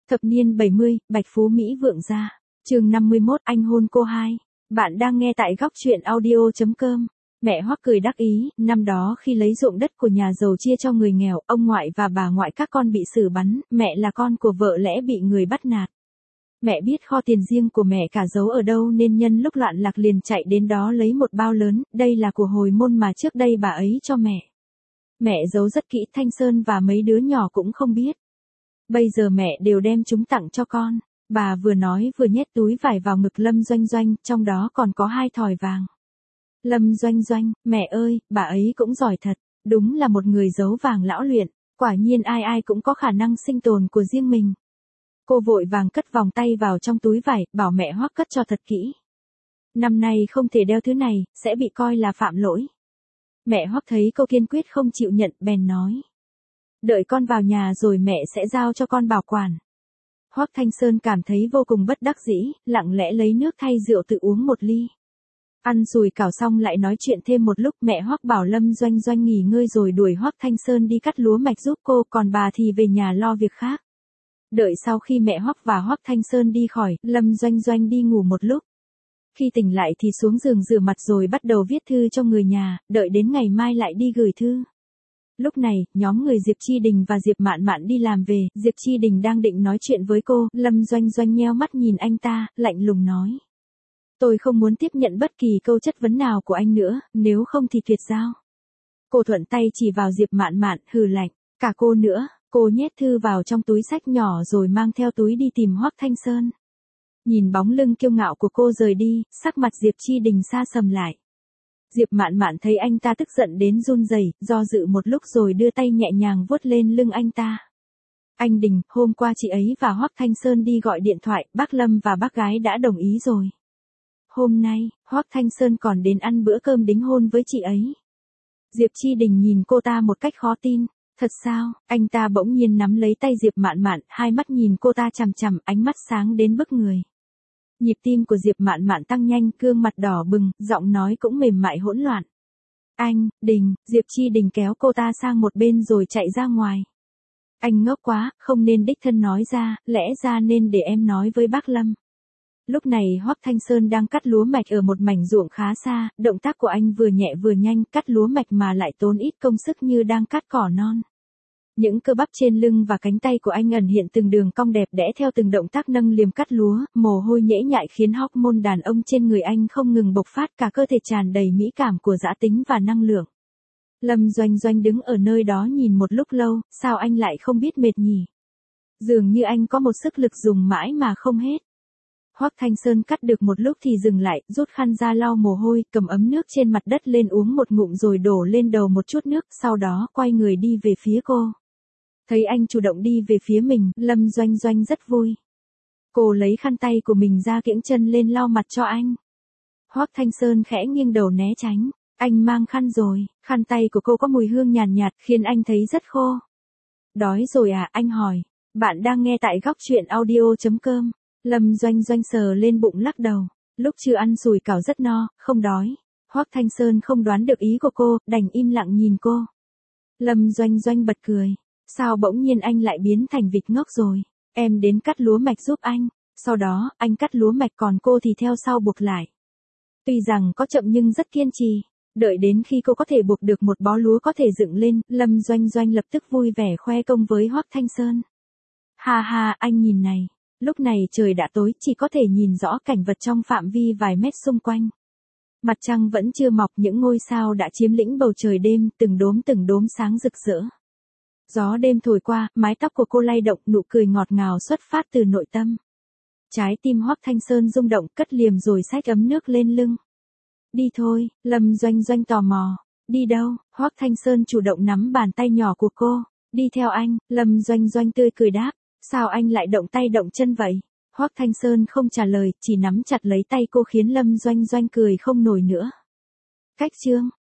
Thập niên 70, Bạch Phú Mỹ vượng gia. Chương 51, anh hôn cô hai. Bạn đang nghe tại góc truyện audio.com. Mẹ Hoắc cười đắc ý, năm đó khi lấy ruộng đất của nhà giàu chia cho người nghèo, ông ngoại và bà ngoại các con bị xử bắn, mẹ là con của vợ lẽ bị người bắt nạt. Mẹ biết kho tiền riêng của mẹ cả giấu ở đâu nên nhân lúc loạn lạc liền chạy đến đó lấy một bao lớn, đây là của hồi môn mà trước đây bà ấy cho mẹ. Mẹ giấu rất kỹ, Thanh Sơn và mấy đứa nhỏ cũng không biết. Bây giờ mẹ đều đem chúng tặng cho con. Bà vừa nói vừa nhét túi vải vào ngực Lâm Doanh Doanh, trong đó còn có 2 thỏi vàng. Lâm Doanh Doanh, mẹ ơi, bà ấy cũng giỏi thật, đúng là một người giấu vàng lão luyện, quả nhiên ai ai cũng có khả năng sinh tồn của riêng mình. Cô vội vàng cất vòng tay vào trong túi vải, bảo mẹ Hoắc cất cho thật kỹ. Năm nay không thể đeo thứ này, sẽ bị coi là phạm lỗi. Mẹ Hoắc thấy cô kiên quyết không chịu nhận, bèn nói. Đợi con vào nhà rồi mẹ sẽ giao cho con bảo quản. Hoắc Thanh Sơn cảm thấy vô cùng bất đắc dĩ, lặng lẽ lấy nước thay rượu tự uống một ly. Ăn sùi cảo xong lại nói chuyện thêm một lúc, mẹ Hoắc bảo Lâm Doanh Doanh nghỉ ngơi rồi đuổi Hoắc Thanh Sơn đi cắt lúa mạch giúp cô, còn bà thì về nhà lo việc khác. Đợi sau khi mẹ Hoắc và Hoắc Thanh Sơn đi khỏi, Lâm Doanh Doanh đi ngủ một lúc. Khi tỉnh lại thì xuống giường rửa mặt rồi bắt đầu viết thư cho người nhà, đợi đến ngày mai lại đi gửi thư. Lúc này, nhóm người Diệp Chi Đình và Diệp Mạn Mạn đi làm về, Diệp Chi Đình đang định nói chuyện với cô, Lâm Doanh Doanh nheo mắt nhìn anh ta, lạnh lùng nói. Tôi không muốn tiếp nhận bất kỳ câu chất vấn nào của anh nữa, nếu không thì tuyệt giao. Cô thuận tay chỉ vào Diệp Mạn Mạn, hừ lạnh, cả cô nữa, cô nhét thư vào trong túi xách nhỏ rồi mang theo túi đi tìm Hoắc Thanh Sơn. Nhìn bóng lưng kiêu ngạo của cô rời đi, sắc mặt Diệp Chi Đình sa sầm lại. Diệp Mạn Mạn thấy anh ta tức giận đến run rẩy, do dự một lúc rồi đưa tay nhẹ nhàng vuốt lên lưng anh ta. Anh Đình, hôm qua chị ấy và Hoắc Thanh Sơn đi gọi điện thoại, bác Lâm và bác gái đã đồng ý rồi. Hôm nay, Hoắc Thanh Sơn còn đến ăn bữa cơm đính hôn với chị ấy. Diệp Chi Đình nhìn cô ta một cách khó tin. Thật sao? Anh ta bỗng nhiên nắm lấy tay Diệp Mạn Mạn, hai mắt nhìn cô ta chằm chằm, ánh mắt sáng đến bức người. Nhịp tim của Diệp Mạn Mạn tăng nhanh, gương mặt đỏ bừng, giọng nói cũng mềm mại hỗn loạn. Anh, Đình, Diệp Chi Đình kéo cô ta sang một bên rồi chạy ra ngoài. Anh ngốc quá, không nên đích thân nói ra, lẽ ra nên để em nói với bác Lâm. Lúc này Hoắc Thanh Sơn đang cắt lúa mạch ở một mảnh ruộng khá xa, động tác của anh vừa nhẹ vừa nhanh, cắt lúa mạch mà lại tốn ít công sức như đang cắt cỏ non. Những cơ bắp trên lưng và cánh tay của anh ẩn hiện từng đường cong đẹp đẽ theo từng động tác nâng liềm cắt lúa, mồ hôi nhễ nhại khiến hormone đàn ông trên người anh không ngừng bộc phát, cả cơ thể tràn đầy mỹ cảm của dã tính và năng lượng. Lâm Doanh Doanh đứng ở nơi đó nhìn một lúc lâu, sao anh lại không biết mệt nhỉ? Dường như anh có một sức lực dùng mãi mà không hết. Hoắc Thanh Sơn cắt được một lúc thì dừng lại, rút khăn ra lau mồ hôi, cầm ấm nước trên mặt đất lên uống một ngụm rồi đổ lên đầu một chút nước, sau đó quay người đi về phía cô. Thấy anh chủ động đi về phía mình, Lâm Doanh Doanh rất vui. Cô lấy khăn tay của mình ra kiễng chân lên lau mặt cho anh. Hoắc Thanh Sơn khẽ nghiêng đầu né tránh. Anh mang khăn rồi, khăn tay của cô có mùi hương nhàn nhạt khiến anh thấy rất khô. Đói rồi à, anh hỏi. Bạn đang nghe tại góc truyện audio.com. Lâm Doanh Doanh sờ lên bụng lắc đầu. Lúc chưa ăn sùi cảo rất no, không đói. Hoắc Thanh Sơn không đoán được ý của cô, đành im lặng nhìn cô. Lâm Doanh Doanh bật cười. Sao bỗng nhiên anh lại biến thành vịt ngốc rồi? Em đến cắt lúa mạch giúp anh. Sau đó, anh cắt lúa mạch còn cô thì theo sau buộc lại. Tuy rằng có chậm nhưng rất kiên trì. Đợi đến khi cô có thể buộc được một bó lúa có thể dựng lên, Lâm Doanh Doanh lập tức vui vẻ khoe công với Hoắc Thanh Sơn. Ha ha, anh nhìn này. Lúc này trời đã tối, chỉ có thể nhìn rõ cảnh vật trong phạm vi vài mét xung quanh. Mặt trăng vẫn chưa mọc, những ngôi sao đã chiếm lĩnh bầu trời đêm, từng đốm sáng rực rỡ. Gió đêm thổi qua, mái tóc của cô lay động, nụ cười ngọt ngào xuất phát từ nội tâm. Trái tim Hoắc Thanh Sơn rung động, cất liềm rồi xách ấm nước lên lưng. Đi thôi, Lâm Doanh Doanh tò mò. Đi đâu? Hoắc Thanh Sơn chủ động nắm bàn tay nhỏ của cô. Đi theo anh, Lâm Doanh Doanh tươi cười đáp. Sao anh lại động tay động chân vậy? Hoắc Thanh Sơn không trả lời, chỉ nắm chặt lấy tay cô khiến Lâm Doanh Doanh cười không nổi nữa. Cách chương